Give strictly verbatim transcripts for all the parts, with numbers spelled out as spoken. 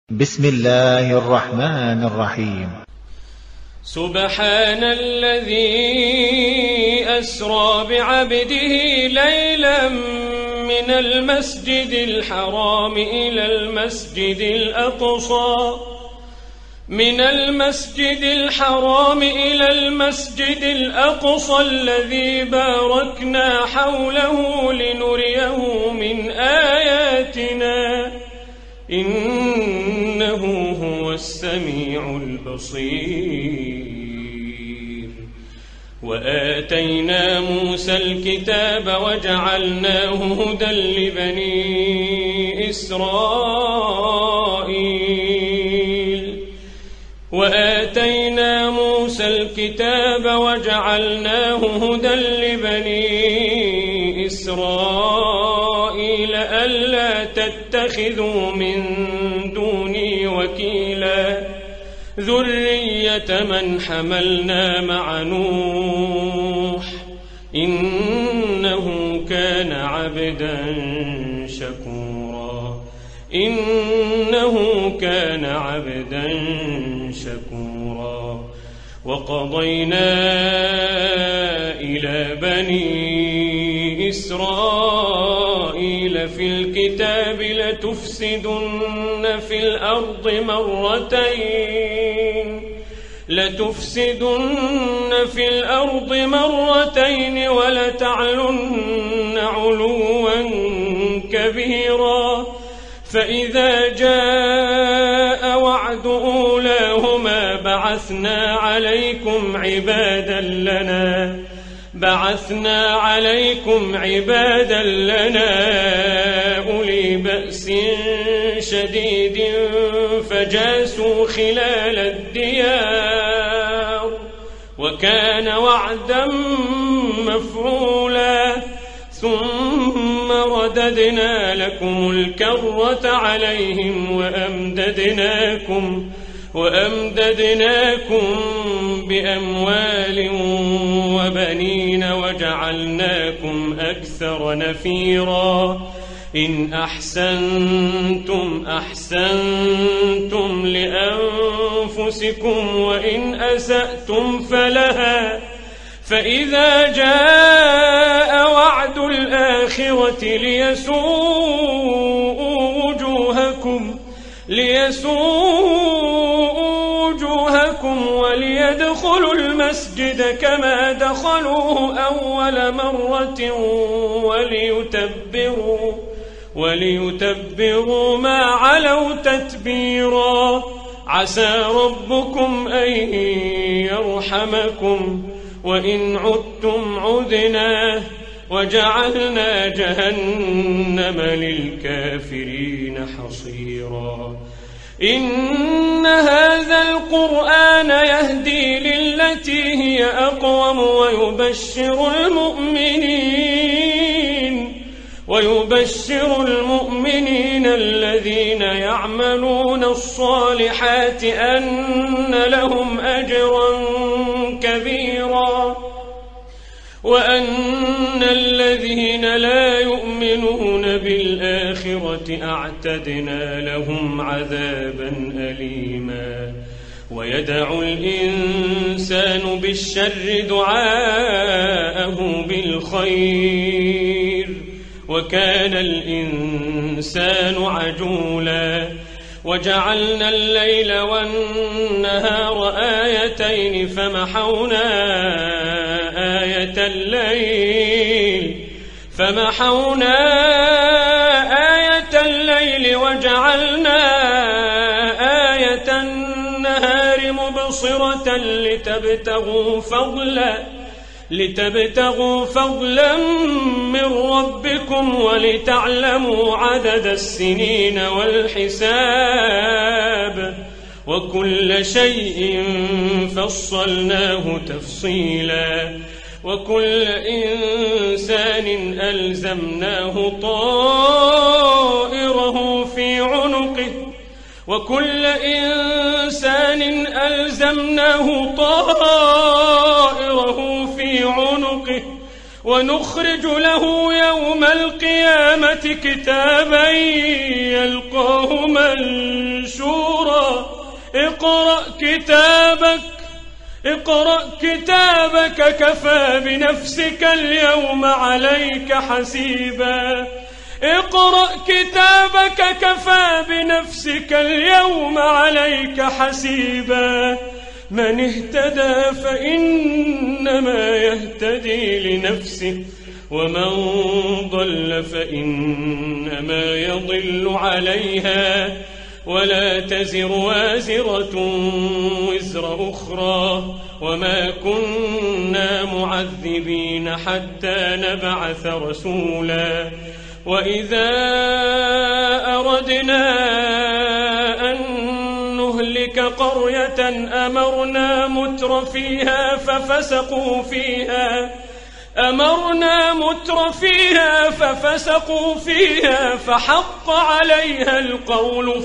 بسم الله الرحمن الرحيم. سبحان الذي أسرى بعبده ليلا من المسجد الحرام إلى المسجد الأقصى من المسجد الحرام إلى المسجد الأقصى الذي باركنا حوله لنريه من آياتنا إنه هو السميع البصير. وآتينا موسى الكتاب وجعلناه هدى لبني إسرائيل وآتينا موسى الكتاب وجعلناه هدى لبني إسرائيل ألا تتخذوا من دوني وكيلا ذرية من حملنا مع نوح إنه كان عبدا شكورا إنه كان عبدا شكورا. وقضينا إلى بني إسرائيل في الكتاب لتفسدن في الأرض مرتين لتفسدن في الأرض مرتين ولتعلن علوا كبيرا. فإذا جاء وعد أولاهما بعثنا عليكم عبادا لنا بعثنا عليكم عبادا لنا أولي بأس شديد فجاسوا خلال الديار وكان وعدا مفعولا. ثم رددنا لكم الكرة عليهم وأمددناكم وأمددناكم بأموال وبنين وجعلناكم أكثر نفيرا. إن أحسنتم أحسنتم لأنفسكم وإن أسأتم فلها. فإذا جاء وعد الآخرة ليسوءوا وجوهكم ليسوءوا وجوهكم وليدخلوا المسجد كما دخلوه أول مرة وليتبروا وليتبروا ما علوا تتبيرا. عسى ربكم أن يرحمكم وإن عدتم عدنا وجعلنا جهنم للكافرين حصيرا. إن هذا القرآن يهدي للتي هي أقوم ويبشر المؤمنين ويبشر المؤمنين الذين يعملون الصالحات أن لهم أجرا كبيرا وأن الذين لا يؤمنون بالآخرة أعتدنا لهم عذابا أليما. ويدعو الإنسان بالشر دعاءه بالخير وكان الإنسان عجولا. وجعلنا الليل والنهار آيتين فمحونا آية الليل فمحونا آية الليل وجعلنا آية النهار مبصرة لتبتغوا فضلا لتبتغوا فضلا من ربكم ولتعلموا عدد السنين والحساب وكل شيء فصلناه تفصيلا. وكل إنسان ألزمناه طائره في عنقه وكل إنسان ألزمناه طائره في عنقه ونخرج له يوم القيامة كتابا يلقاه منشورا اقرأ كتابك اقرأ كتابك كفى بنفسك اليوم عليك حسيبا اقرأ كتابك كفى بنفسك اليوم عليك حسيبا من اهتدى فإنما يهتدي لنفسه ومن ضل فإنما يضل عليها ولا تزر وازرة وزر أخرى وما كنا معذبين حتى نبعث رسولا وإذا أردنا أن نهلك قرية أمرنا متر فيها ففسقوا فيها أمرنا متر فيها ففسقوا فيها فحق عليها القول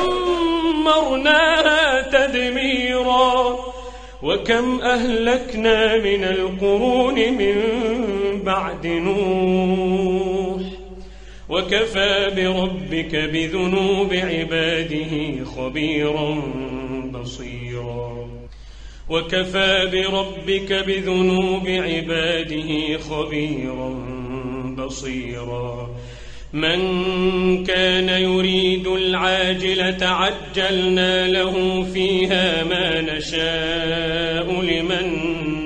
فدمرناها تدميرا وكم أهلكنا من القرون من بعد نوح وكفى بربك بذنوب عباده خبيرا بصيرا وكفى بربك بذنوب عباده خبيرا بصيرا من كان يريد العاجلة عجلنا له فيها ما نشاء لمن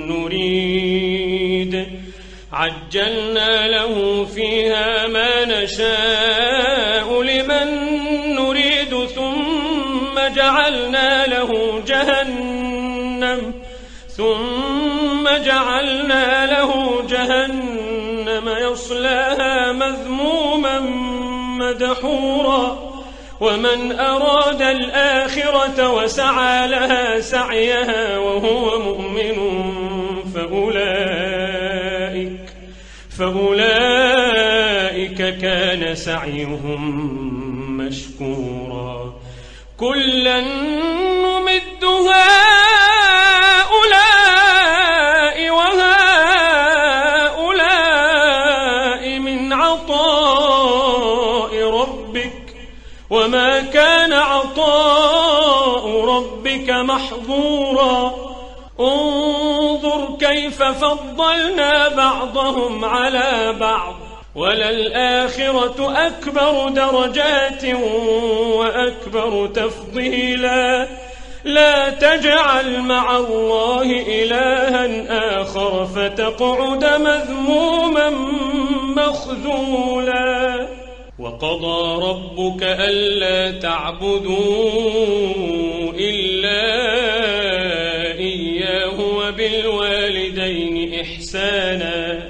نريد عجلنا له فيها ما نشاء لمن نريد ثم جعلنا له جهنم ثم جعلنا له جهنم يصلاها مذموما مدحورا ومن أراد الآخرة وسعى لها سعيها وهو مؤمن فأولئك فأولئك كان سعيهم مشكورا كلا نمد هؤلاء وهؤلاء من عطاء ربك وما كان عطاء ربك محظورا انظر كيف فضلنا بعضهم على بعض وللآخرة أكبر درجات وأكبر تفضيلا لا تجعل مع الله إلها آخر فتقعد مذموما مخذولا وقضى ربك ألا تعبدوا إلا إياه وبالوالدين إحسانا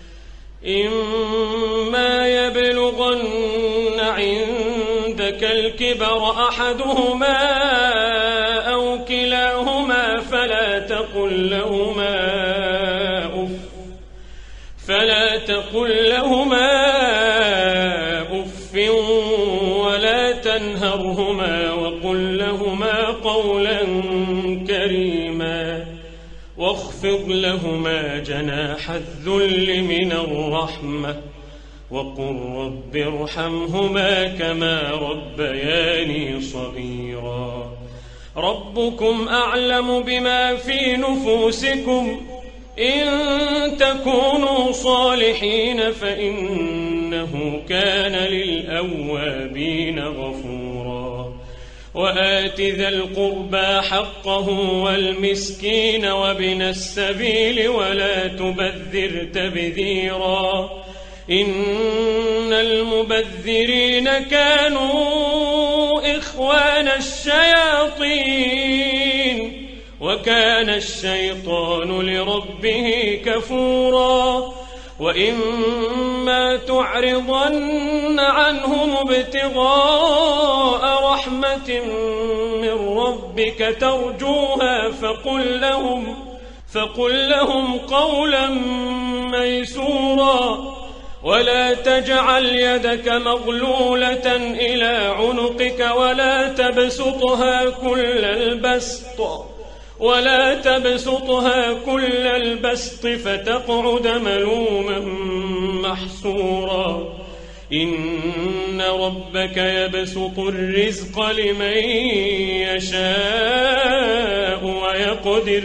إما يبلغن عندك الكبر أحدهما أو كلاهما فلا تقل لهما أف فلا تقل لهما أف ولا تنهرهما وقل لهما قولا كريما واخفض لهما جناح الذل من الرحمة وقل رب ارحمهما كما ربياني صغيرا ربكم أعلم بما في نفوسكم إن تكونوا صالحين فإنه كان للأوابين غفورا وآت ذا القربى حقه والمسكين وابن السبيل ولا تبذر تبذيرا إن المبذرين كانوا إخوان الشياطين وكان الشيطان لربه كفورا وإما تعرضن عنهم ابتغاء رحمة من ربك ترجوها فقل لهم فقل لهم قولا ميسورا ولا تجعل يدك مغلولة إلى عنقك ولا تبسطها كل البسط ولا تبسطها كل البسط فتقعد ملوما محسورا إن ربك يبسط الرزق لمن يشاء ويقدر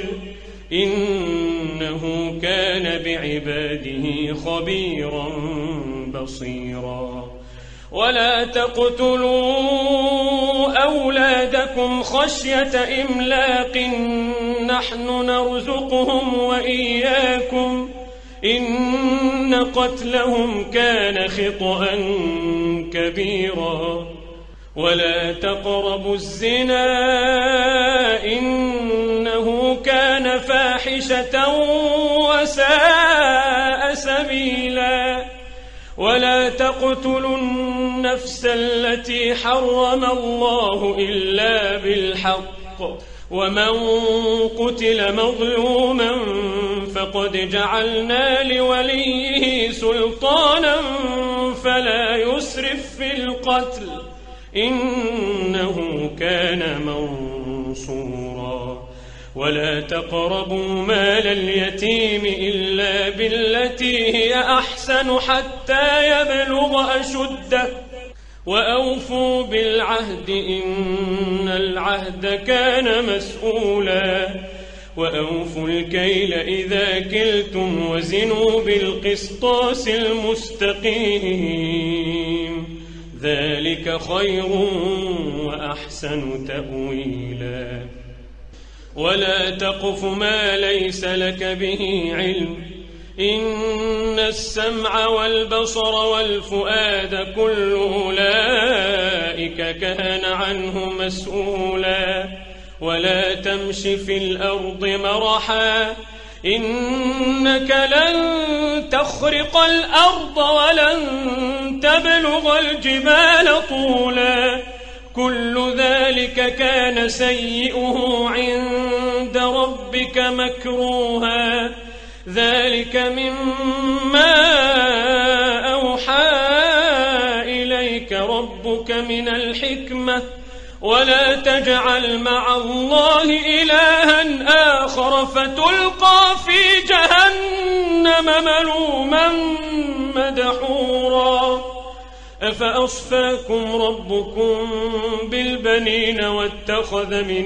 إنه كان بعباده خبيرا بصيرا ولا تقتلوا أولادكم خشية إملاق نحن نرزقهم وإياكم إن قتلهم كان خطأ كبيرا ولا تقربوا الزنا إنه كان فاحشة وساء سبيلا ولا تقتلوا النفس التي حرم الله إلا بالحق ومن قتل مظلوما فقد جعلنا لوليه سلطانا فلا يسرف في القتل إنه كان منصورا ولا تقربوا مال اليتيم إلا بالتي هي أحسن حتى يبلغ أشده وأوفوا بالعهد إن العهد كان مسؤولا وأوفوا الكيل إذا كلتم وزنوا بالقسطاس المستقيم ذلك خير وأحسن تأويلا ولا تقف ما ليس لك به علم إن السمع والبصر والفؤاد كل أولئك كان عنه مسؤولا ولا تمش في الأرض مرحا إنك لن تخرق الأرض ولن تبلغ الجبال طولا كل ذلك كان سيئه عند ربك مكروها ذلك مما أوحى إليك ربك من الحكمة ولا تجعل مع الله إلها آخر فتلقى في جهنم ملوما مدحورا أفأصفاكم ربكم بالبنين واتخذ من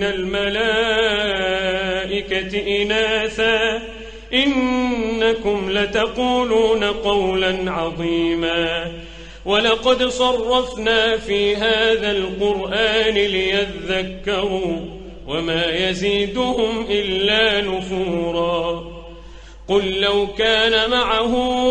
الملائكة إناثا إنكم لتقولون قولا عظيما ولقد صرفنا في هذا القرآن ليذكروا وما يزيدهم إلا نفورا قل لو كان معه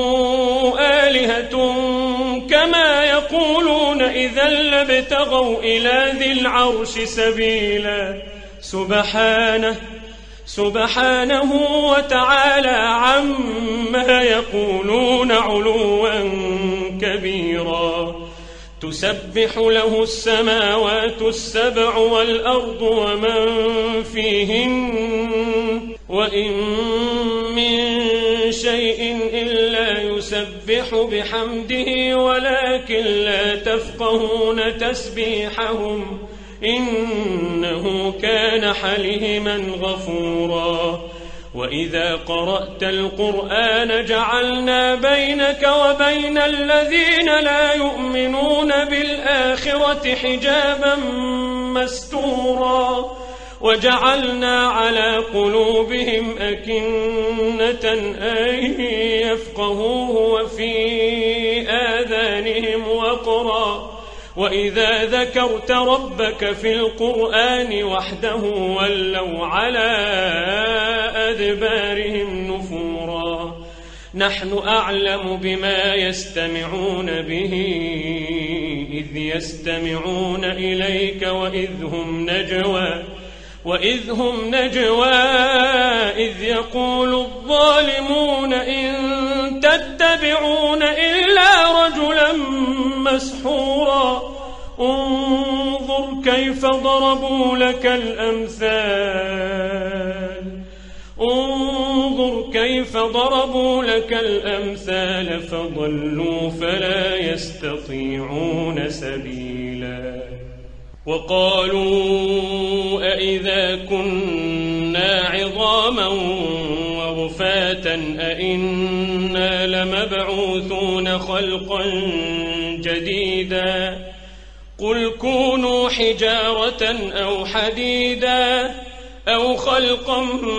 آلهة كما يقولون إذا لابتغوا إلى ذي العرش سبيلا سبحانه سبحانه وتعالى عما يقولون علوا كبيرا تسبح له السماوات السبع والأرض ومن فيهن وإن من شيء إلا يسبح بحمده ولكن لا تفقهون تسبيحهم إنه كان حليما غفورا وإذا قرأت القرآن جعلنا بينك وبين الذين لا يؤمنون بالآخرة حجابا مستورا وجعلنا على قلوبهم أكنة أن يفقهوه وفي آذانهم وقرا وإذا ذكرت ربك في القرآن وحده ولوا على أدبارهم نفورا نحن أعلم بما يستمعون به إذ يستمعون إليك وإذ هم نجوى وإذ هم نجوى إذ يقول الظالمون إن تتبعون إلا رجلا مسحورا انظر كيف ضربوا لك الأمثال انظر كيف ضربوا لك الأمثال فضلوا فلا يستطيعون سبيلا وقالوا أئذا كنا عظاما ورفاتا أئنا لمبعوثون خلقا جديدا قل كونوا حجارة أو حديدا أو خلقا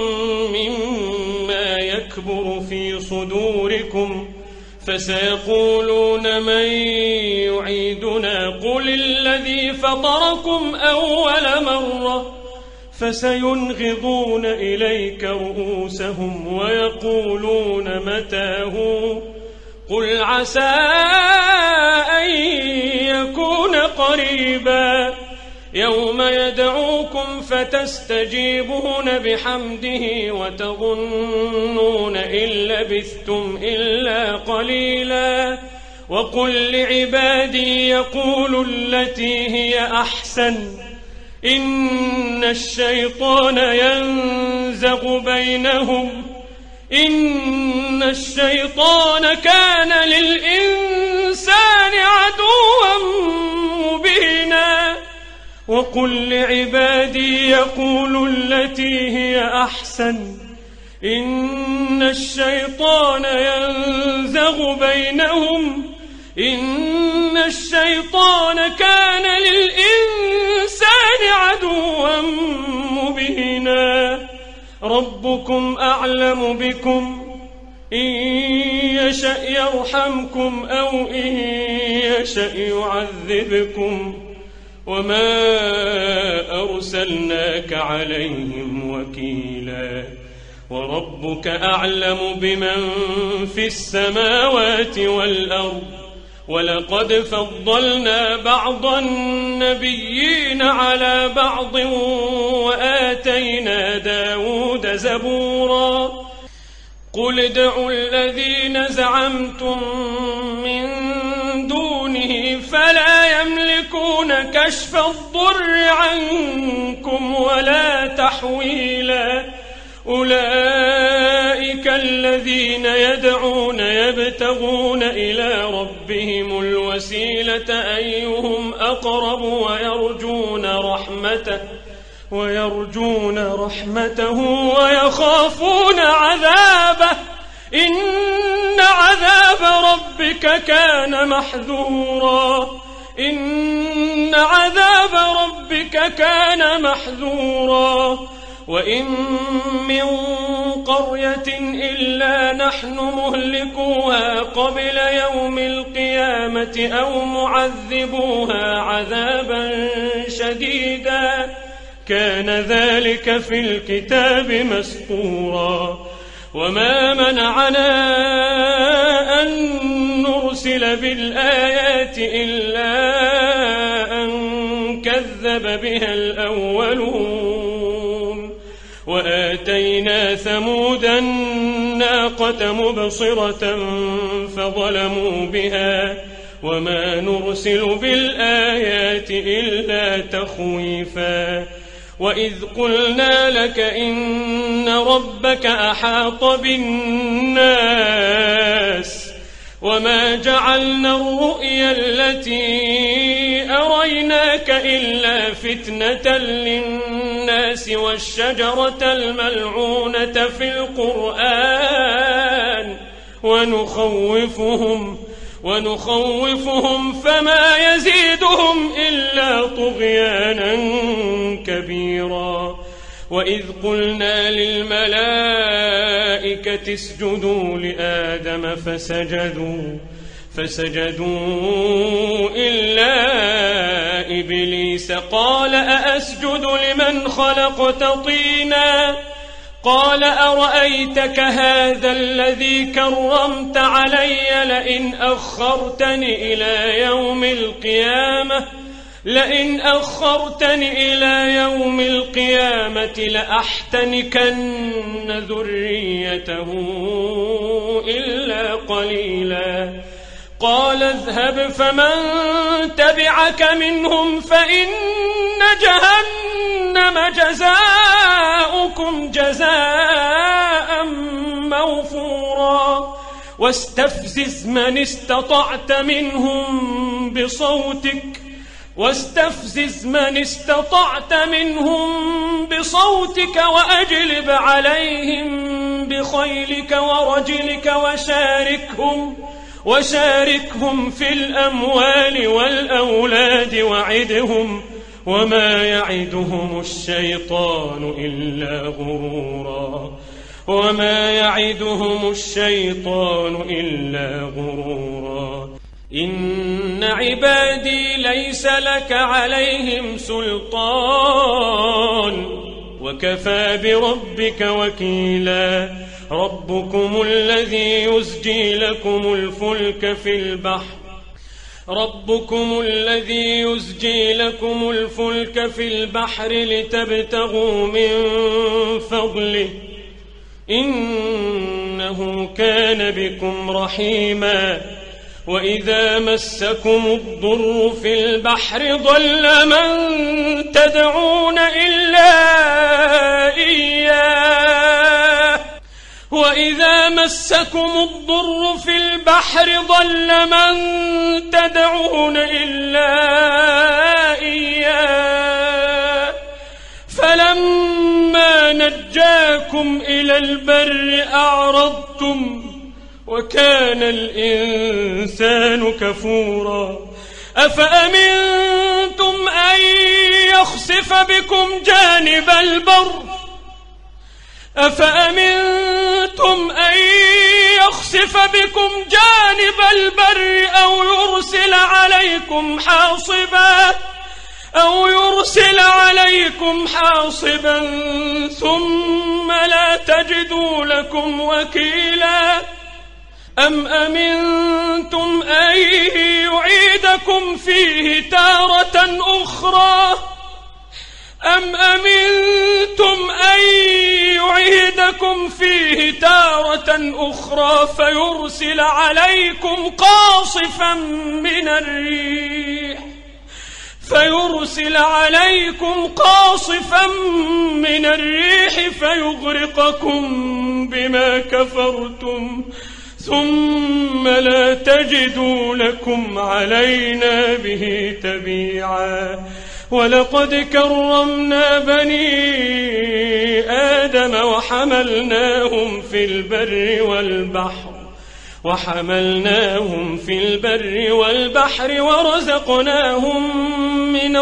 مما يكبر في صدوركم فسيقولون من يعيدنا قل الذي فطركم أول مرة فسينغضون إليك رؤوسهم ويقولون متى هو قل عسى أن يكون قريبا يوم يدعوكم فتستجيبون بحمده وتظنون إن لبثتم إلا قليلا وقل لعبادي يقولوا التي هي أحسن إن الشيطان ينزغ بينهم إن الشيطان كان للإنسان عدوا مبينا وقل لعبادي يقولوا التي هي أحسن إن الشيطان ينزغ بينهم إن الشيطان كان للإنسان عدوا مبينا ربكم أعلم بكم إن يشأ يرحمكم أو إن يشأ يعذبكم وما أرسلناك عليهم وكيلا وربك أعلم بمن في السماوات والأرض ولقد فضلنا بعض النبيين على بعض وآتينا داود زبورا قل ادعوا الذين زعمتم من دونه فلا يملكون كشف الضر عنكم ولا تحويلا أولئك الذين يدعون يبتغون إلى ربهم الوسيلة أيهم أقرب ويرجون رحمته ويرجون رحمته ويخافون عذابه إن عذاب ربك كان محذورا إن عذاب ربك كان محذورا وإن من قرية إلا نحن مهلكوها قبل يوم القيامة أو معذبوها عذابا شديدا كان ذلك في الكتاب مسطورا وما منعنا أن نرسل بالآيات إلا أن كذب بها الأولون وآتينا ثمود الناقة مبصرة فظلموا بها وما نرسل بالآيات إلا تخويفا وإذ قلنا لك إن ربك أحاط بالناس وما جعلنا الرؤيا التي أريناك إلا فتنة للناس والشجرة الملعونة في القرآن ونخوفهم ونخوفهم فما يزيدهم إلا طغيانا كبيرا وإذ قلنا للملائكة اسجدوا لآدم فسجدوا فسجدوا إلا إبليس قال أأسجد لمن خلقت طينا قال أرأيتك هذا الذي كرمت علي لئن أخرتني إلى يوم القيامة لئن أخرتني إلى يوم القيامة لأحتنكن ذريته إلا قليلا قال اذهب فمن تبعك منهم فإن جهنم جزاؤكم جزاء موفورا واستفزز من استطعت منهم بصوتك واستفزز من استطعت منهم بصوتك وأجلب عليهم بخيلك ورجلك وشاركهم وشاركهم في الأموال والأولاد وعدهم وما يعدهم الشيطان إلا غرورا وما يعدهم الشيطان إلا غرورا إن عبادي ليس لك عليهم سلطان وكفى بربك وكيلا ربكم الذي يزجي لكم الفلك في البحر ربكم الذي يزجي لكم الفلك في البحر لتبتغوا من فضله إنه كان بكم رحيما وإذا مسكم الضر في البحر ضل من تدعون إلا إياه وإذا مسكم الضر في البحر ضل من تدعون إلا إياه فلما نجاكم إلى البر أعرضتم وكان الإنسان كفورا أفأمنتم أن يخسف بكم جانب البر أفأمنتم أن يخسف بكم جانب البر أو يرسل عليكم حاصبا أو يرسل عليكم حاصبا ثم لا تجدوا لكم وكيلا أم أمنتم أن يعيدكم فيه تارة أخرى أم أمنتم أن يعيدكم فيه تارة أخرى فيرسل عليكم قاصفا من الريح فيرسل عليكم قاصفا من الريح فيغرقكم بما كفرتم ثم لا تجدوا لكم علينا به تبيعا ولقد كرمنا بني آدم وحملناهم في البر والبحر وحملناهم في البر والبحر ورزقناهم من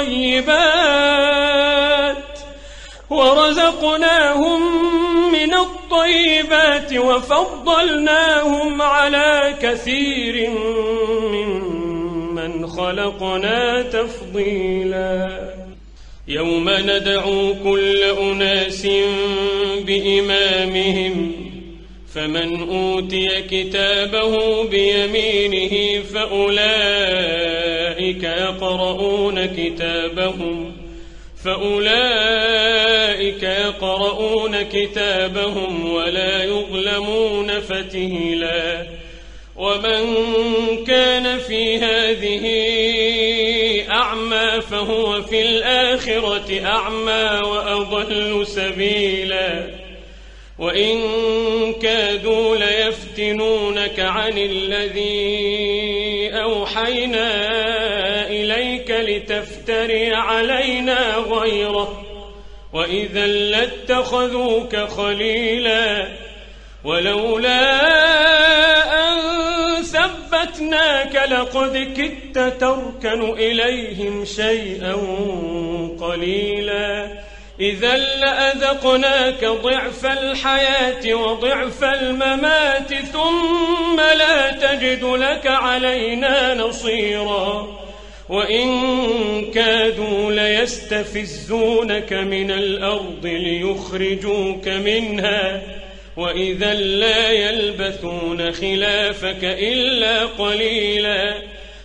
الطيبات ورزقناهم من الطيبات وفضلناهم على كثير ممن خلقنا تفضيلا يوم ندعو كل أناس بإمامهم فمن أوتي كتابه بيمينه فأولئك يقرؤون كتابهم فأولئك يقرؤون كتابهم ولا يظلمون فتيلا ومن كان في هذه أعمى فهو في الآخرة أعمى وأضل سبيلا وإن كادوا ليفتنونك عن الذي أوحينا إليك لتفتري علينا غيره وإذا لاتخذوك خليلا ولولا أن ثبتناك لقد كدت تركن إليهم شيئا قليلا إذا لأذقناك ضعف الحياة وضعف الممات ثم لا تجد لك علينا نصيرا وإن كادوا ليستفزونك من الأرض ليخرجوك منها وإذا لا يلبثون خلافك إلا قليلا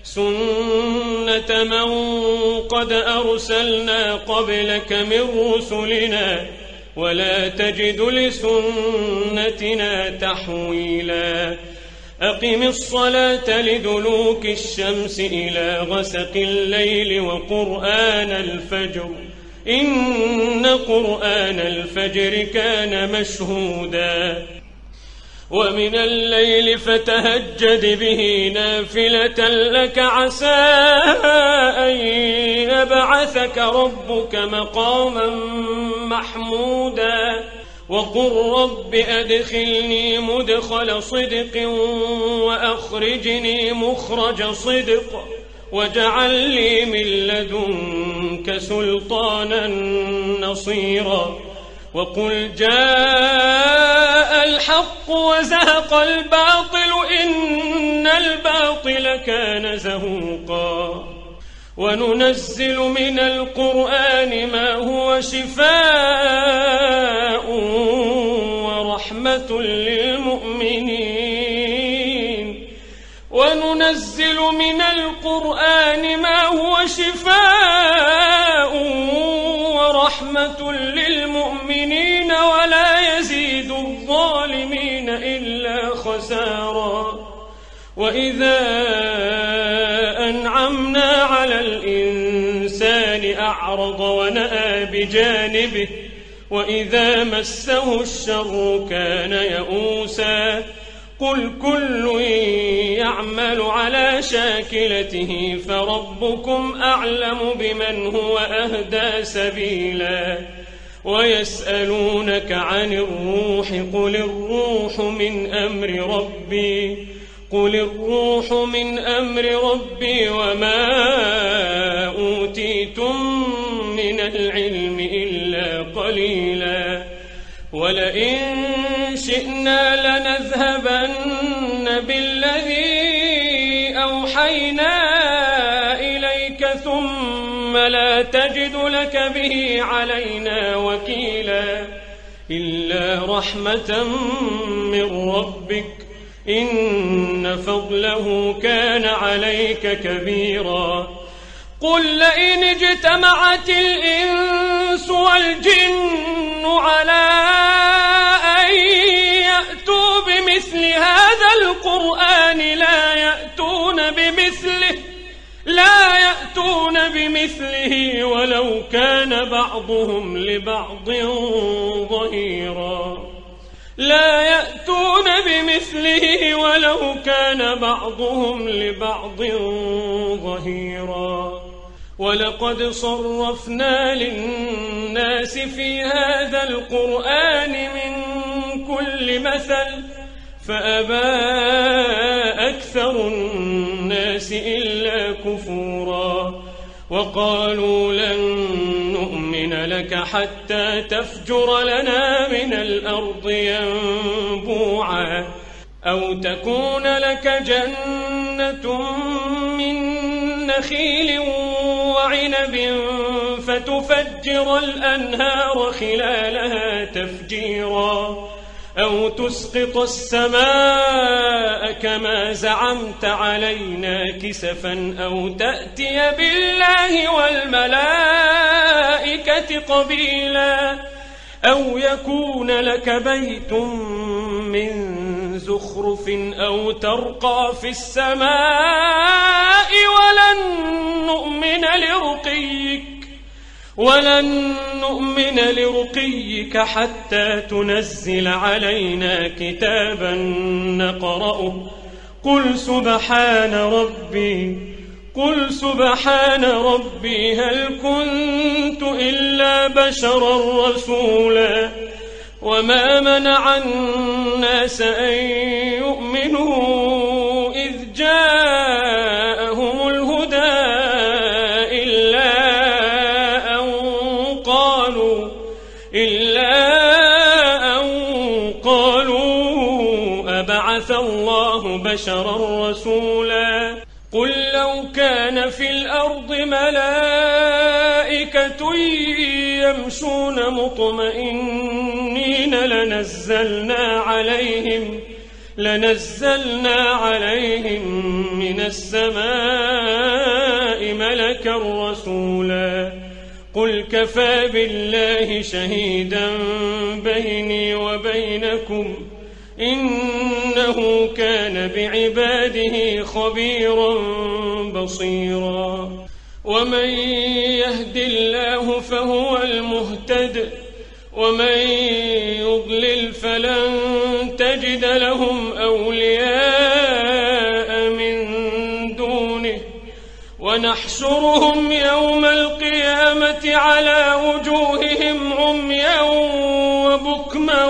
سنة من قد أرسلنا قبلك من رسلنا ولا تجد لسنتنا تحويلا أقم الصلاة لدلوك الشمس إلى غسق الليل وقرآن الفجر إن قرآن الفجر كان مشهودا ومن الليل فتهجد به نافلة لك عسى أن يبعثك ربك مقاما محمودا وقل رب أدخلني مدخل صدق وأخرجني مخرج صدق واجعل لي من لدنك سلطانا نصيرا وقل جاء الحق وزهق الباطل إن الباطل كان زهوقا وننزل من القرآن ما هو شفاء ورحمة للمؤمنين وننزل من القرآن ما هو شفاء ورحمة للمؤمنين ولا يزيد الظالمين إلا خسارا وإذا أنعمنا على الإنسان أعرض ونأى بجانبه وإذا مسه الشر كان يئوسا قل كل يعمل على شاكلته فربكم أعلم بمن هو أهدى سبيلا ويسألونك عن الروح قل الروح من أمر ربي قل الروح من أمر ربي وما أوتيتم من العلم إلا قليلا ولئن شئنا لنذهبن بالذي أوحينا إليك ثم لا تجد لك به علينا وكيلا إلا رحمة من ربك إن فضله كان عليك كبيرا قل لئن اجتمعت الإنس والجن على أن يأتوا بمثل هذا القرآن لا يأتون بمثله لا يأتون بمثله ولو كان بعضهم لبعض ظهيرا لا يأتون بمثله ولو كان بعضهم لبعض ظهيرا ولقد صرفنا للناس في هذا القرآن من كل مثل فأبى أكثر الناس إلا كفورا وقالوا لن نؤمن لك حتى تفجر لنا من الأرض ينبوعا أو تكون لك جنة من نخيل وعنب فتفجر الأنهار خلالها تفجيرا أو تسقط السماء كما زعمت علينا كسفا أو تأتي بالله والملائكة قبيلا أو يكون لك بيت من زخرف أو ترقى في السماء ولن نؤمن لرقيك ولن نؤمن لرقيك حتى تنزل علينا كتابا نقرأه قل سبحان ربي قل سبحان ربي هل كنت إلا بشرا رسولا وما منع الناس أن يؤمنوا إذ جاءهم الهدى إلا أن قالوا إلا أن قالوا أبعث الله بشرا رسولا قل لو كان في الأرض ملائكة يمشون مطمئنين لنزلنا عليهم لنزلنا عليهم من السماء ملكا رسولا قل كفى بالله شهيدا بيني وبينكم إنه كان بعباده خبيرا بصيرا ومن يهد الله فهو المهتد ومن يضلل فلن تجد لهم أولياء من دونه ونحشرهم يوم القيامة على وجوههم عميا وبكما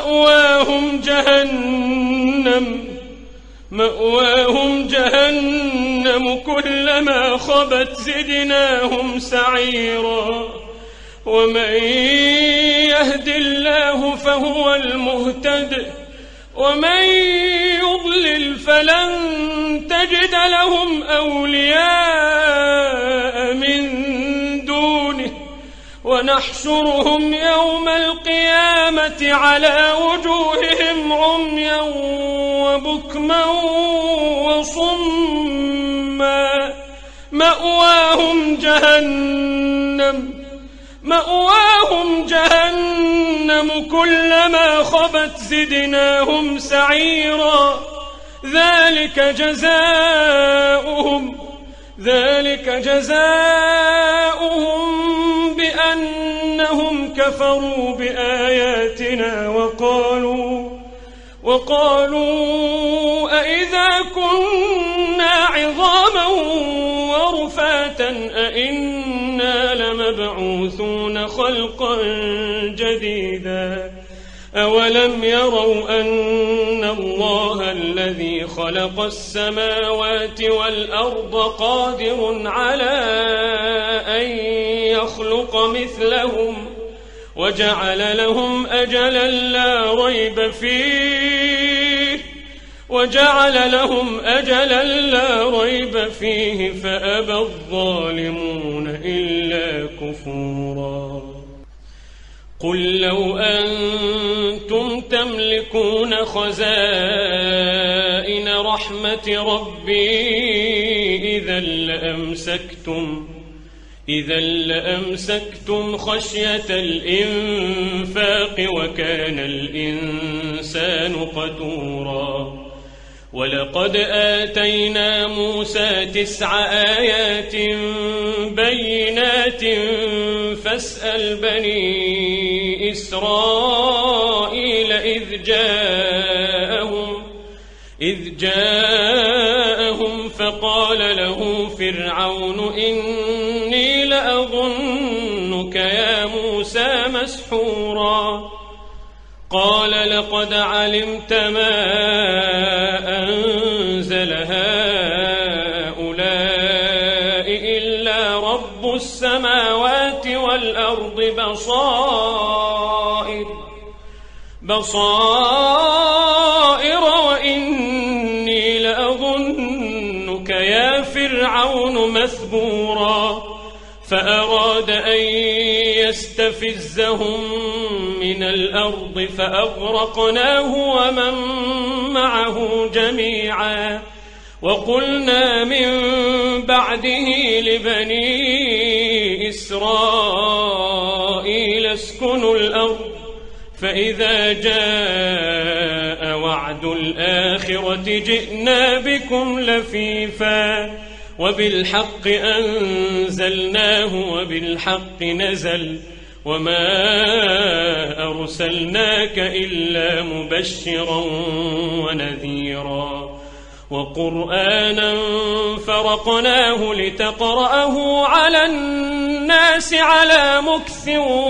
مأواهم جهنم مأواهم جهنم كلما خبت زدناهم سعيرا ومن يهد الله فهو المهتد ومن يضلل فلن تجد لهم أولياء من دونه ونحشرهم يوم القيامة على وجوههم عميا وبكما وصما مأواهم جهنم مأواهم جهنم كلما خبت زدناهم سعيرا ذلك جزاؤهم ذلك جزاؤهم بأنهم كفروا بآياتنا وقالوا وقالوا أئذا كنا عظاما ورفاتا أئنا لمبعوثون خلقا جديدا أولم يروا أن الله الذي خلق السماوات والأرض قادر على أن يخلق مثلهم وجعل لهم أجلا لا ريب فيه وجعل لهم أجلا لا ريب فيه فأبى الظالمون إلا كفورا قل لو أنتم تملكون خزائن رحمة ربي إذا لأمسكتم إذا لأمسكتم خشية الإنفاق وكان الإنسان قتورا ولقد آتينا موسى تسع آيات بينات فاسأل بني إسرائيل إذ جاءهم إذ جاءهم فقال له فرعون إني لأظنك يا موسى مسحورا قال لقد علمت ما أنزل هؤلاء إلا رب السماوات والأرض بصائر بصائر وإني لأظنك يا فرعون مثبورا فأراد أن يستفزهم من الأرض فأغرقناه ومن معه جميعا وقلنا من بعده لبني إسرائيل اسكنوا الأرض فإذا جاء وعد الآخرة جئنا بكم لفيفا وبالحق أنزلناه وبالحق نزل وما أرسلناك إلا مبشرا ونذيرا وقرآنا فرقناه لتقرأه على الناس على مكث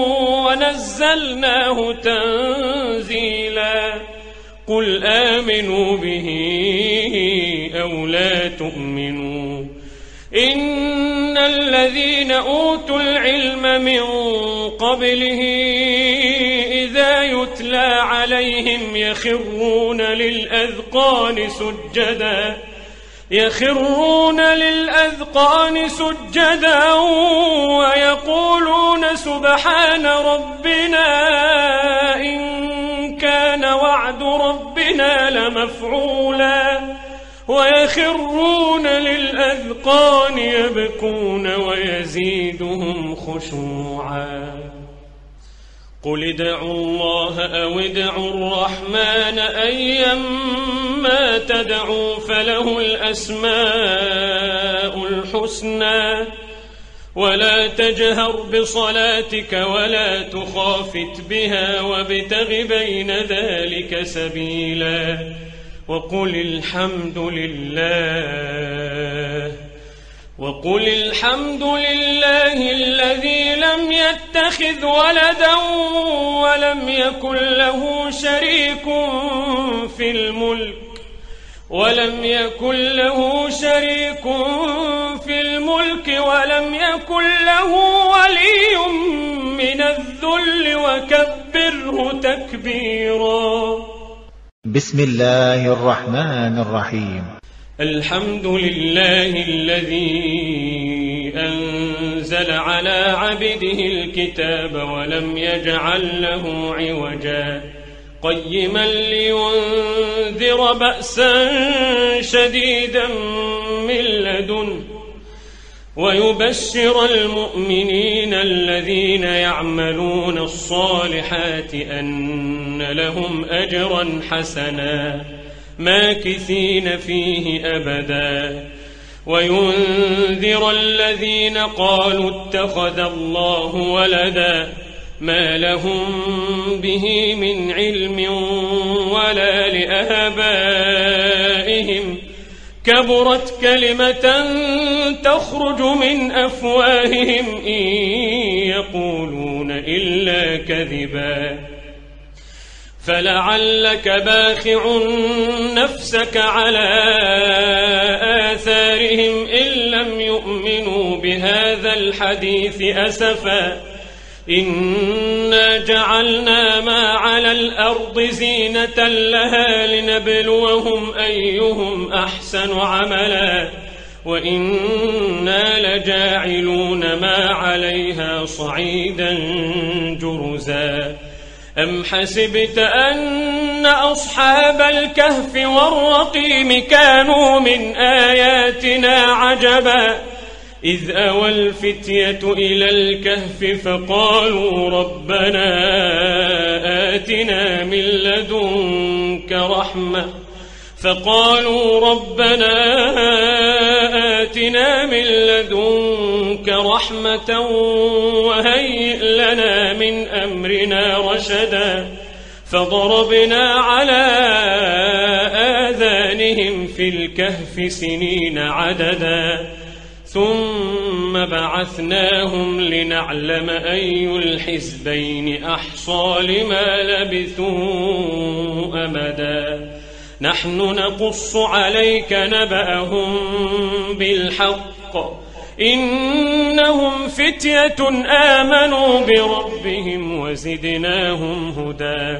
ونزلناه تنزيلا قل آمنوا به أو لا تؤمنوا إن الذين أوتوا العلم من قبله إذا يتلى عليهم يخرون للأذقان سجدا يخرون للأذقان سجدا ويقولون سبحان ربنا إن كان وعد ربنا لمفعولا ويخرون للأذقان يبكون ويزيدهم خشوعا قل ادعوا الله أو ادعوا الرحمن أيما تدعوا فله الأسماء الحسنى ولا تجهر بصلاتك ولا تخافت بها وابتغ بين ذلك سبيلا وقل الحمد لله وقل الحمد لله الذي لم يتخذ ولدا ولم يكن له شريك في الملك ولم يكن له شريك في الملك ولم يكن له ولي من الذل وكبره تكبيرا. بسم الله الرحمن الرحيم. الحمد لله الذي أنزل على عبده الكتاب ولم يجعل له عوجا قيما لينذر بأسا شديدا من لدنه ويبشر المؤمنين الذين يعملون الصالحات أن لهم أجرا حسنا ماكثين فيه أبدا وينذر الذين قالوا اتخذ الله ولدا ما لهم به من علم ولا لآبائهم كبرت كلمة تخرج من أفواههم إن يقولون إلا كذبا فلعلك باخع نفسك على آثارهم إن لم يؤمنوا بهذا الحديث أسفا إنا جعلنا ما على الأرض زينة لها لنبلوهم أيهم أحسن عملا وإنا لجاعلون ما عليها صعيدا جرزا. أم حسبت أن أصحاب الكهف والرقيم كانوا من آياتنا عجبا إذ أوى الفتية إلى الكهف فقالوا ربنا آتنا من لدنك رحمة فقالوا ربنا آتنا من لدنك رحمة وهيئ لنا من أمرنا رشدا فضربنا على آذانهم في الكهف سنين عددا ثم بعثناهم لنعلم أي الحزبين أحصى لما لبثوا أمدا نحن نقص عليك نبأهم بالحق إنهم فتية آمنوا بربهم وزدناهم هدى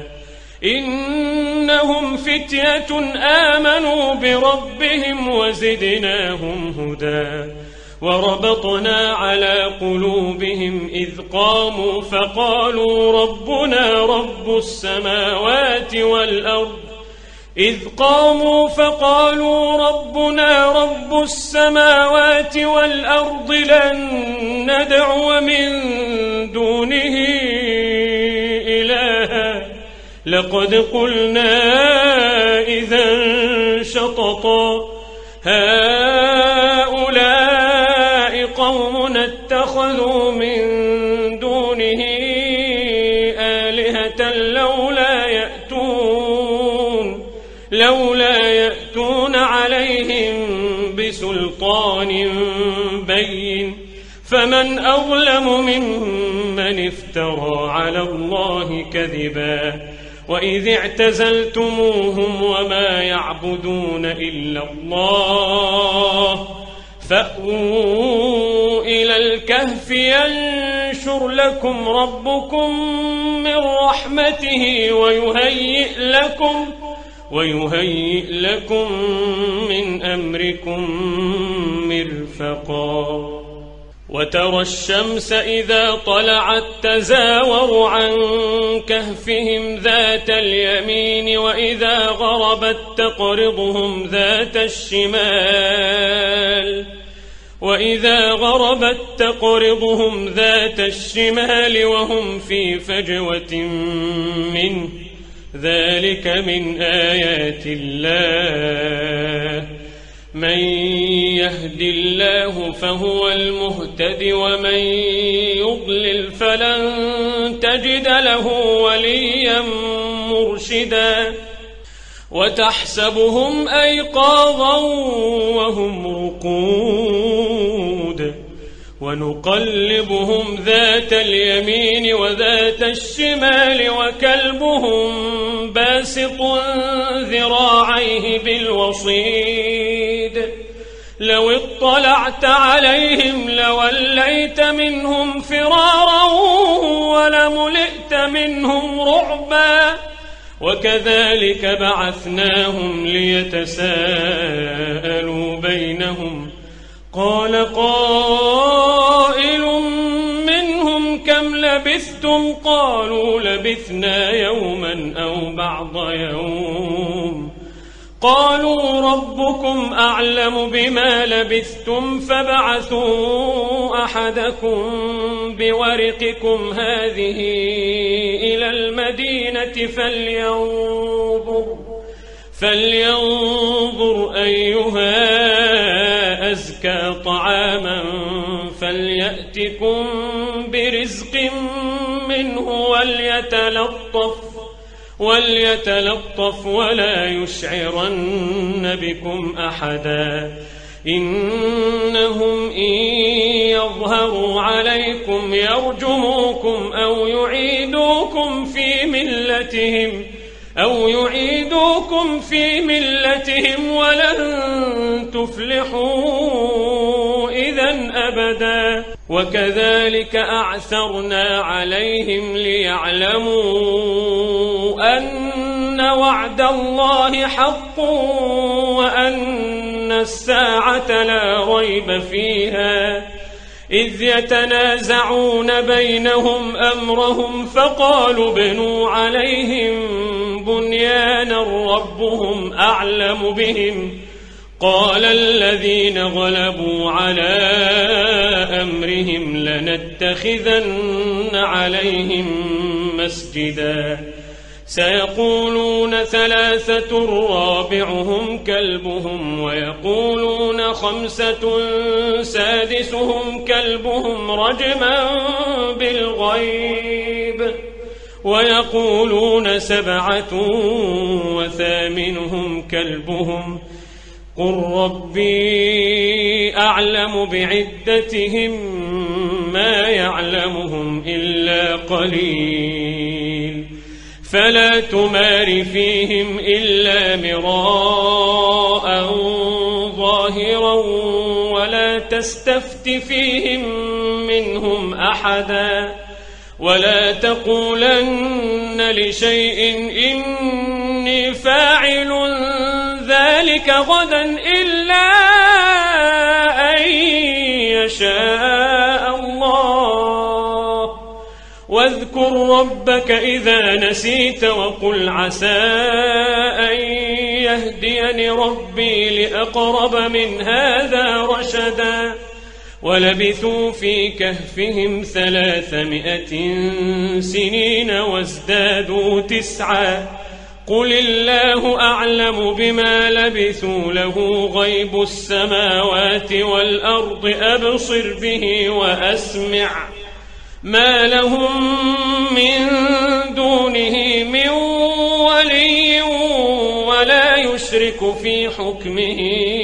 إنهم فتية آمنوا بربهم وزدناهم هدى وربطنا على قلوبهم إذ قاموا فقالوا ربنا رب السماوات والأرض إذ قاموا فقالوا ربنا رب السماوات والأرض لن ندعو من دونه إلها لقد قلنا إذا شططا هؤلاء قوم اتخذوا من دونه آلهة لولا يأتون لولا يأتون عليهم بسلطان بين فمن أظلم ممن افترى على الله كذبا وإذ اعتزلتموهم وما يعبدون إلا الله فأووا إلى الكهف ينشر لكم ربكم من رحمته ويهيئ لكم ويهيئ لكم من أمركم مرفقا وترى الشمس إذا طلعت تزاور عن كهفهم ذات اليمين وإذا غربت تقرضهم ذات الشمال وإذا غربت تقرضهم ذات الشمال وهم في فجوة منه ذلك من آيات الله من يهد الله فهو المهتد ومن يضلل فلن تجد له وليا مرشدا وتحسبهم أيقاظا وهم رقود ونقلبهم ذات اليمين وذات الشمال وكلبهم باسط ذراعيه بالوصيد لو اطلعت عليهم لوليت منهم فرارا ولملئت منهم رعبا وكذلك بعثناهم ليتساءلوا بينهم قال قائل منهم كم لبثتم قالوا لبثنا يوما أو بعض يوم قالوا ربكم أعلم بما لبثتم فابعثوا أحدكم بورقكم هذه إلى المدينة فلينظر, فلينظر أيها أزكى طعاما فليأتكم برزق منه وليتلطف وليتلطف ولا يشعرن بكم أحدا إنهم إن يظهروا عليكم يرجموكم أو يعيدوكم في ملتهم أو يعيدوكم في ملتهم ولن تفلحوا إذن أبدا وكذلك أعثرنا عليهم ليعلموا أن وعد الله حق وأن الساعة لا ريب فيها إذ يتنازعون بينهم أمرهم فقالوا ابنوا عليهم بنيانا ربهم أعلم بهم قال الذين غلبوا على أمرهم لنتخذن عليهم مسجدا سيقولون ثلاثة رابعهم كلبهم ويقولون خمسة سادسهم كلبهم رجما بالغيب ويقولون سبعة وثامنهم كلبهم قل ربي أعلم بعدتهم ما يعلمهم إلا قليل فلا تمار فيهم إلا مراء ظاهرا ولا تستفت فيهم منهم أحدا ولا تقولن لشيء إني فاعل ذلك غدا إلا أن يشاء الله واذكر ربك إذا نسيت وقل عسى أن يهديني ربي لأقرب من هذا رشدا ولبثوا في كهفهم ثلاثمائة سنين وازدادوا تسعا قل الله أعلم بما لبثوا له غيب السماوات والأرض أبصر به وأسمع ما لهم من دونه من ولي ولا يشرك في حكمه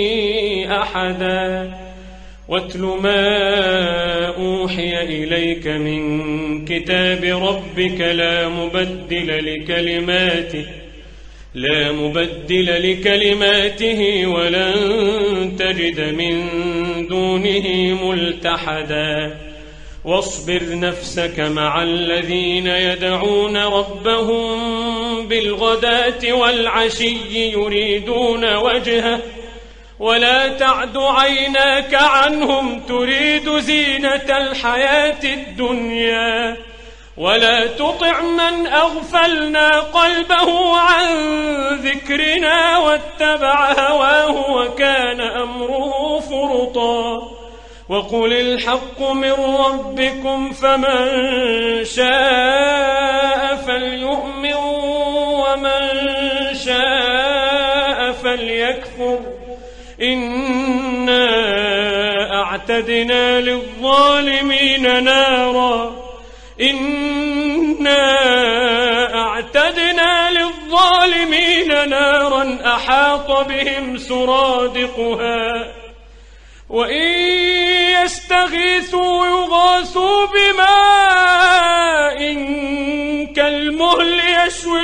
أحدا واتل ما أوحي إليك من كتاب ربك لا مبدل لكلماته لا مبدل لكلماته ولن تجد من دونه ملتحدا واصبر نفسك مع الذين يدعون ربهم بالغداة والعشي يريدون وجهه ولا تعد عيناك عنهم تريد زينة الحياة الدنيا ولا تطع من أغفلنا قلبه عن ذكرنا واتبع هواه وكان أمره فرطا وقل الحق من ربكم فمن شاء فليؤمن ومن شاء فليكفر إنا أعتدنا للظالمين نارا إنا أعتدنا للظالمين نارا أحاط بهم سرادقها وإن يستغيثوا يغاثوا بماء كالمهل يشوي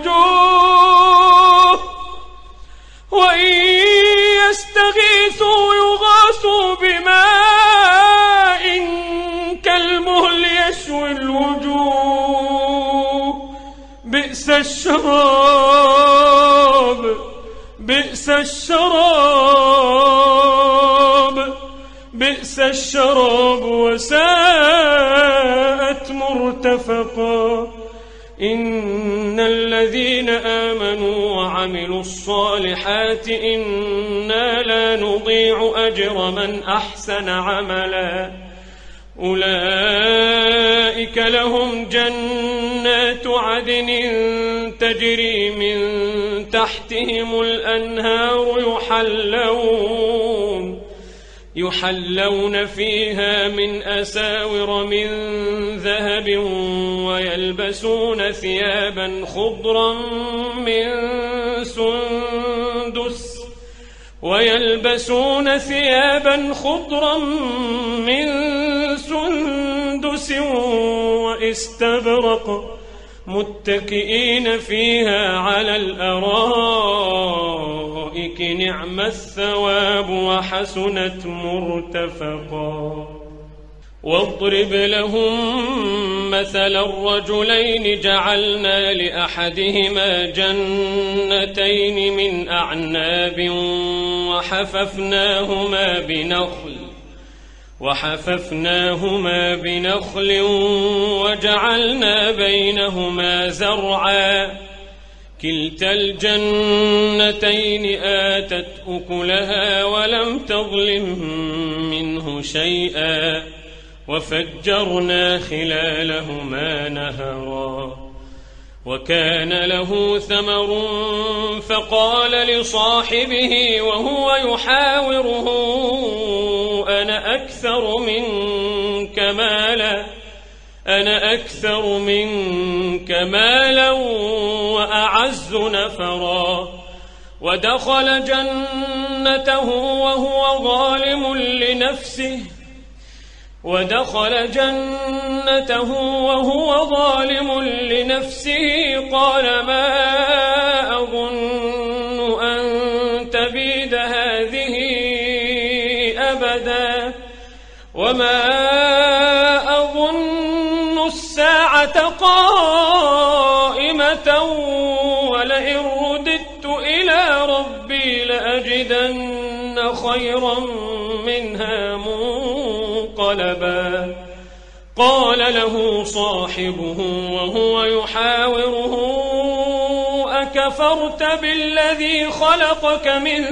الوجوه وإن يستغيثوا يغاثوا بماء كالمهل يشوي الوجوه بئس الشراب بئس الشراب بئس الشراب وساءت مرتفقا إن الذين آمنوا وعملوا الصالحات إنا لا نضيع أجر من أحسن عملا أولئك لهم جنات عدن تجري من تحتهم الأنهار يحلون يحلون فيها من أساور من ذهب ويلبسون ثيابا خضرا من سندس ويلبسون ثيابا خضرا من سندس واستبرق متكئين فيها على الأرائك نعم الثواب وحسنت مرتفقا واضرب لهم مثل الرجلين جعلنا لأحدهما جنتين من أعناب وحففناهما بنخل وحففناهما بنخل وجعلنا بينهما زرعا كلتا الجنتين آتت أكلها ولم تظلم منه شيئا وفجرنا خلالهما نهرا وكان له ثمر فقال لصاحبه وهو يحاوره أنا أكثر منك مالا أنا أكثر منك مالا وأعز نفرا ودخل جنته وهو ظالم لنفسه ودخل جنته وهو ظالم لنفسه قال ما أظن أن تبيد هذه أبدا وما أظن الساعة قائمة ولئن رددت إلى ربي لأجدن خيرا منها منقلبا قال له صاحبه وهو يحاوره أكفرت بالذي خلقك من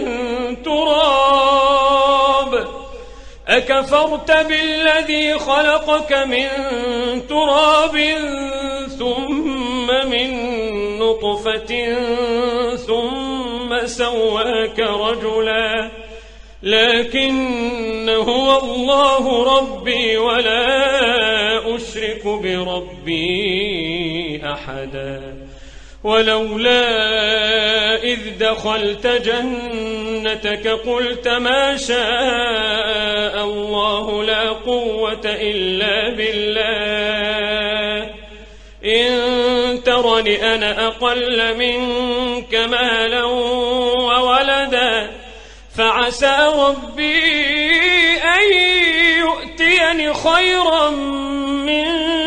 تراب أكفرت بالذي خلقك من تراب ثم من نطفة ثم سواك رجلا لكن هو الله ربي ولا أشرك بربي أحدا ولولا إذ دخلت جنتك قلت ما شاء الله لا قوة إلا بالله إن ترني أنا أقل منك مالا وولدا فعسى ربي أن يؤتيني خيرا من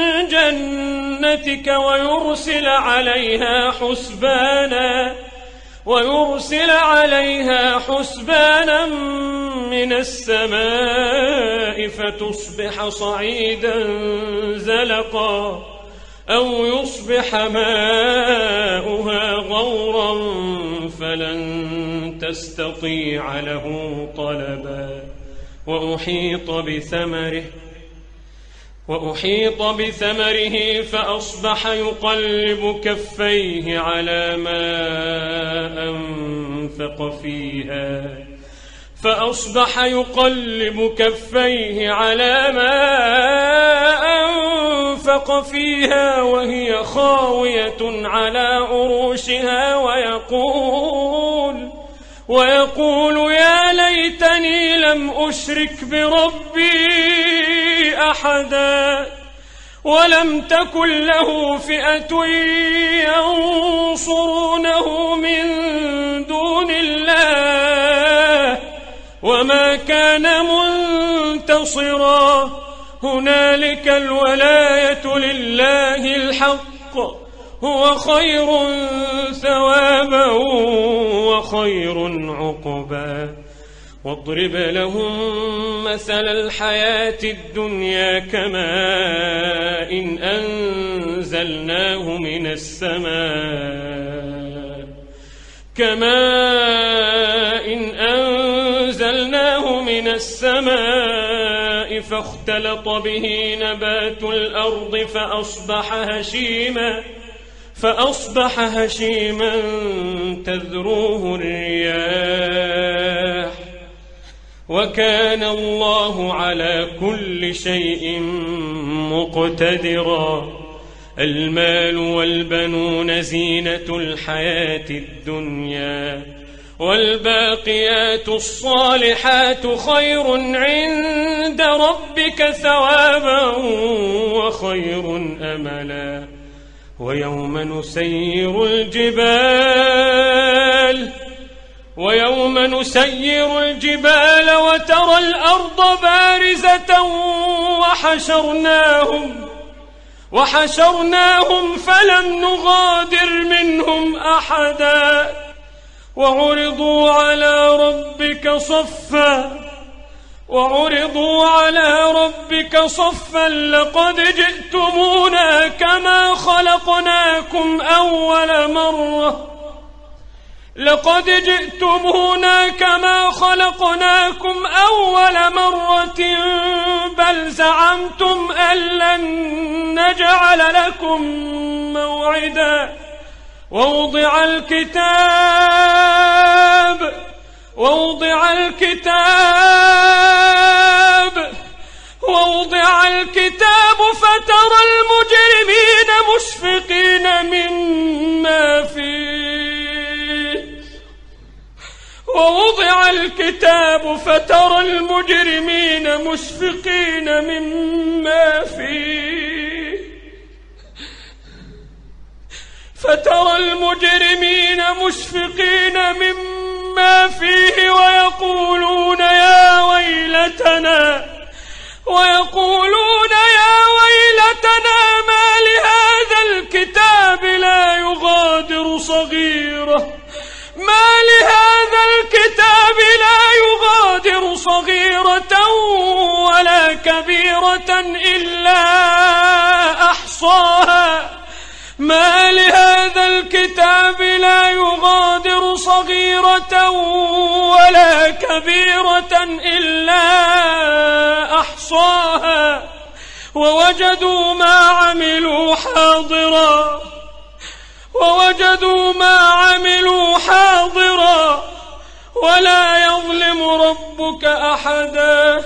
جنتك ويرسل عليها حسبانا ويرسل عليها حسبانا من السماء فتصبح صعيدا زلقا أو يصبح ماؤها غورا فلن تستطيع له طلبا وأحيط بثمره وأحيط بثمره فأصبح يقلب كفيه على ما أنفق فيها فأصبح يقلب كفيه على ما أنفق فيها وهي خاوية على عروشها ويقول ويقول يا ليتني لم أشرك بربي أحدا ولم تكن له فئة ينصرونه من دون الله وما كان منتصرا هنالك الولاية لله الحق هو خير ثوابا وخير عقبا واضرب لهم مثل الحياة الدنيا كماء إن أنزلناه من السماء كماء إن أنزلناه من السماء فاختلط به نبات الأرض فأصبح هشيما فأصبح هشيما تذروه الرياح وكان الله على كل شيء مقتدرا المال والبنون زينة الحياة الدنيا والباقيات الصالحات خير عند ربك ثوابا وخير أملا ويوم نسير الجبال ويوم نسير الجبال وترى الأرض بارزة وحشرناهم وحشرناهم فلم نغادر منهم أحدا وعرضوا على ربك صفا وعرضوا على ربك صفا لقد جئتمونا كما خلقناكم أول مرة لقد جئتمونا كما خلقناكم أول مرة بل زعمتم أن لن نجعل لكم موعدا ووضع الكتاب ووضع الكتاب ووضع الكتاب فترى المجرمين مشفقين مما فيه ووضع الكتاب فترى المجرمين مشفقين مما فيه فترى المجرمين مشفقين مما فيه ويقولون يا ويلتنا ويقولون يا ويلتنا ما لهذا الكتاب لا يغادر صغيرة ما لهذا الكتاب لا يغادر صغيرة ولا كبيرة إلا أحصاها ما لهذا الكتاب لا يغادر صغيرة ولا كبيرة إلا أحصاها ووجدوا ما عملوا حاضرا ووجدوا ما عملوا حاضرا ولا يظلم ربك أحدا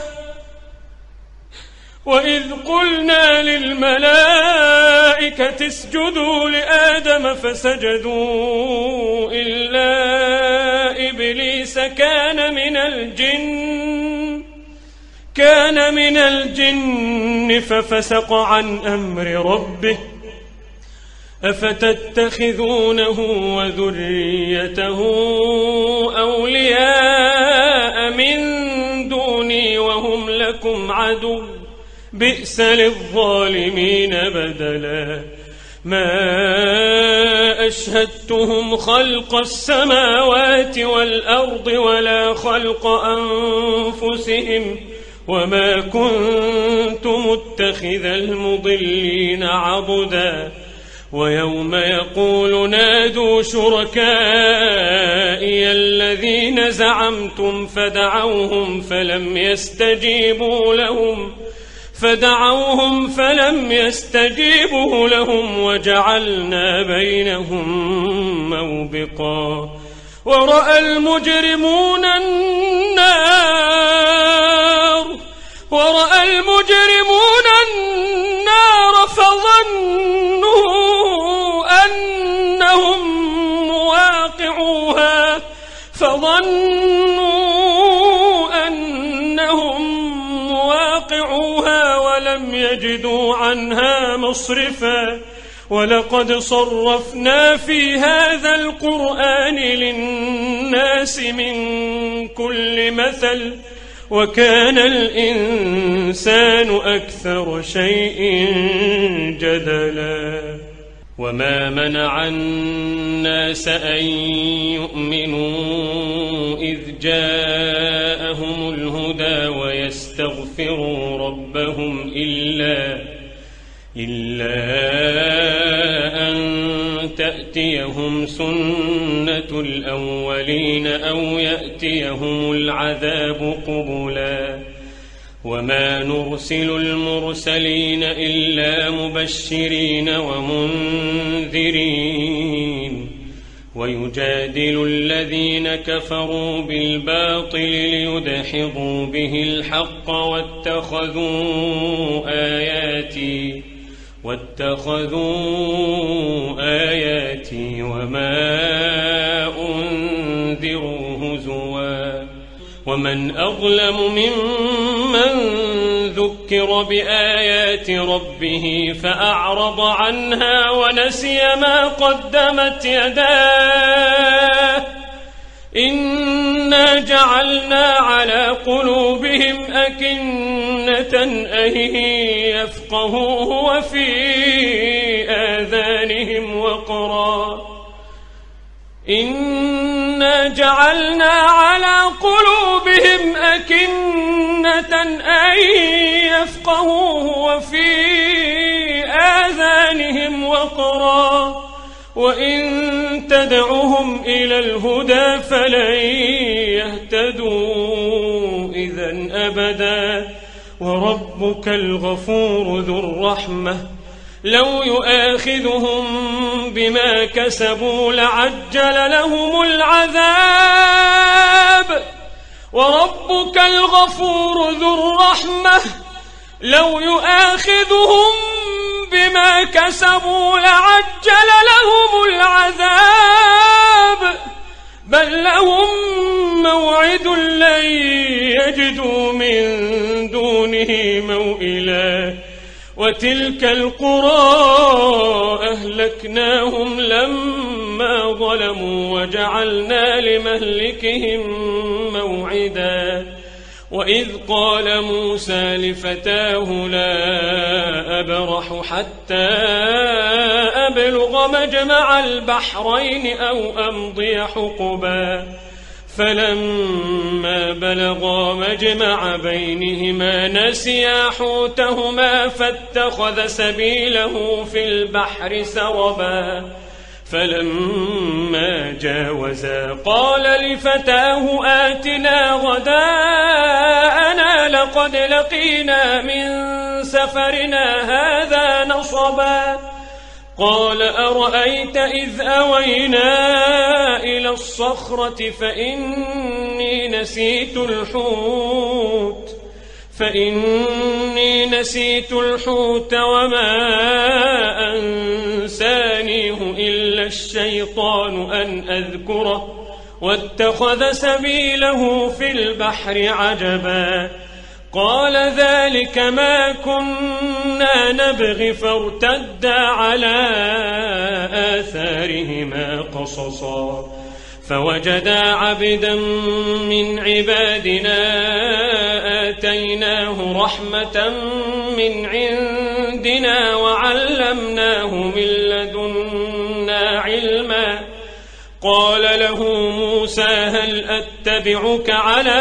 وإذ قلنا للملائكة اسجدوا لآدم فسجدوا إلا إبليس كان من الجن كان من الجن ففسق عن أمر ربه أفتتخذونه وذريته أولياء من دوني وهم لكم عدو بئس للظالمين بدلا ما أشهدتهم خلق السماوات والأرض ولا خلق أنفسهم وما كنت متخذ المضلين عضدا ويوم يقول نادوا شركائي الذين زعمتم فدعوهم فلم يستجيبوا لهم فدعوهم فلم يستجيبوا لهم وجعلنا بينهم موبقا ورأى المجرمون النار ورأى المجرمون النار فظنوا أنهم مواقعوها فظنوا تجدوا عنها مصرفا ولقد صرفنا في هذا القرآن للناس من كل مثل وكان الإنسان أكثر شيء جدلا وما منع الناس أن يؤمنوا إذ جاءهم الهدى ويستغفروا ربهم إلا إلا أن تأتيهم سنة الأولين أو يأتيهم العذاب قبلا وما نرسل المرسلين إلا مبشرين ومنذرين ويجادل الذين كفروا بالباطل ليدحضوا به الحق واتخذوا آياتي واتخذوا آياتي وما أنذروا هزوا ومن أظلم ممن ذكر بآيات ربه فأعرض عنها ونسي ما قدمت يداه إنا جعلنا على قلوبهم أكنة أن يفقهوه وفي آذانهم وقرا إنا جعلنا على قلوبهم أكنة أن يفقهوه وفي آذانهم وقرا وإن تدعهم إلى الهدى فلن يهتدوا إذن أبدا وربك الغفور ذو الرحمة لو يؤاخذهم بما كسبوا لعجل لهم العذاب وربك الغفور ذو الرحمة لو يؤاخذهم بما كسبوا لعجل لهم العذاب بل لهم موعد لن يجدوا من دونه موئلا وتلك القرى أهلكناهم لما ظلموا وجعلنا لمهلكهم موعدا وإذ قال موسى لفتاه لا أبرح حتى أبلغ مجمع البحرين أو أمضي حقبا فلما بلغا مجمع بينهما نسيا حوتهما فاتخذ سبيله في البحر سربا فلما جاوزا قال لفتاه آتنا غداءنا لقد لقينا من سفرنا هذا نصبا قال أرأيت إذ أوينا إلى الصخرة فإني نسيت الحوت فإني نسيت الحوت وما أنسانيه إلا الشيطان أن أذكره واتخذ سبيله في البحر عجبا قال ذلك ما كنا نبغي فارتدا على آثارهما قصصا فوجدا عبدا من عبادنا آتيناه رحمة من عندنا وعلمناه من لدنا علما قال له موسى هل أتبعك على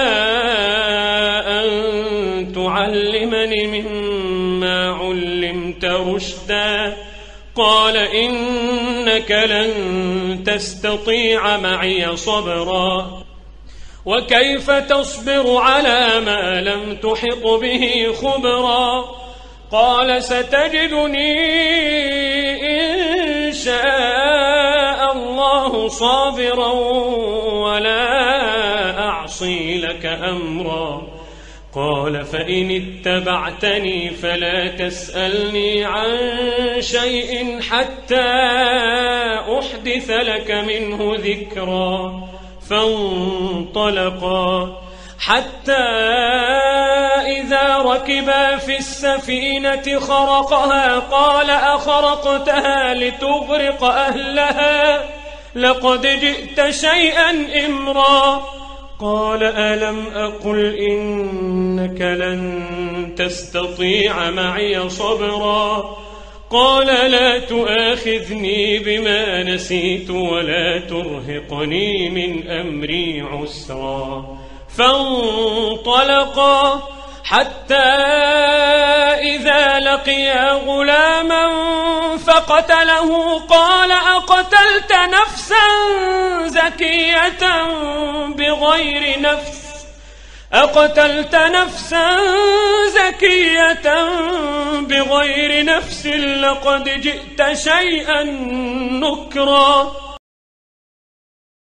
أن تعلمني مما علمت رشدا قال إنك لن تستطيع معي صبرا وكيف تصبر على ما لم تحط به خبرا قال ستجدني إن شاء الله صابرا ولا أعصي لك أمرا قال فإن اتبعتني فلا تسألني عن شيء حتى أحدث لك منه ذكرا فانطلقا حتى إذا ركبا في السفينة خرقها قال أخرقتها لتغرق أهلها لقد جئت شيئا إمرا قال ألم أقل إنك لن تستطيع معي صبرا قال لا تؤاخذني بما نسيت ولا ترهقني من أمري عسرا فانطلقا حتى إذا لقيا غلاما فقتله قال أقتلت نفسا زكية بغير نفس أقتلت نفسا زكية بغير نفس لقد جئت شيئا نكرا